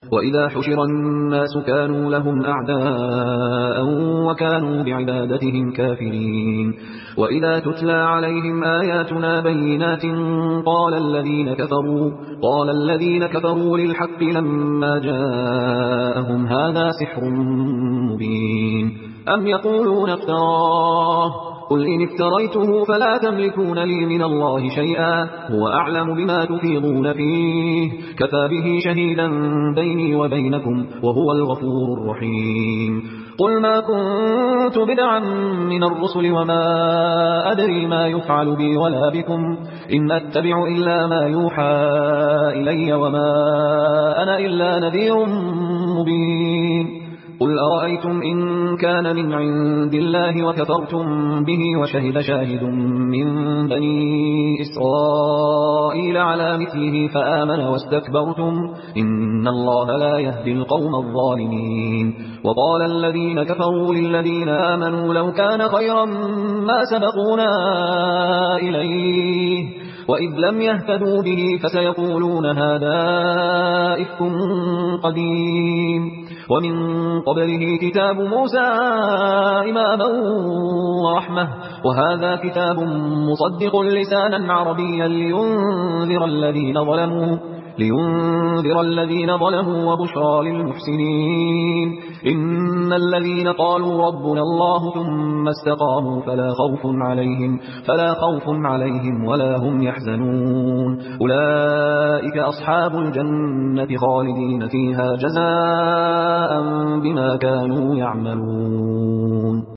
وإذا حشر الناس كانوا لهم أعداء وكانوا بعبادتهم كافرين. وإذا تتلى عليهم آياتنا بينات قال الذين كفروا للحق لما جاءهم هذا سحر مبين أم يقولون افتراه قل إن افتريته فلا تملكون لي من الله شيئا هو أعلم بما تفيضون فيه كفى به شهيدا بيني وبينكم وهو الغفور الرحيم. قل ما كنت بدعا من الرسل وما أدري ما يفعل بي ولا بكم إن أتبع إلا ما يوحى إلي وما أنا إلا نذير مبين. قل أرأيتم إن كان من عند الله وكفرتم به وشهد شاهد من بني إسرائيل على مثله فآمن واستكبرتم إن الله لا يهدي القوم الظالمين. وقال الذين كفروا للذين آمنوا لو كان خيرا ما سبقونا إليه وإذ لم يهتدوا به فسيقولون هذا إفك قديم ومن قبله كتاب موسى إماما ورحمة وهذا كتاب مصدق لسانا عربيا لينذر الذين ظلموا وبشرى للمحسنين. إن الذين قالوا ربنا الله ثم استقاموا فلا خوف عليهم ولا هم يحزنون أولئك أصحاب الجنة خالدين فيها جزاء بما كانوا يعملون.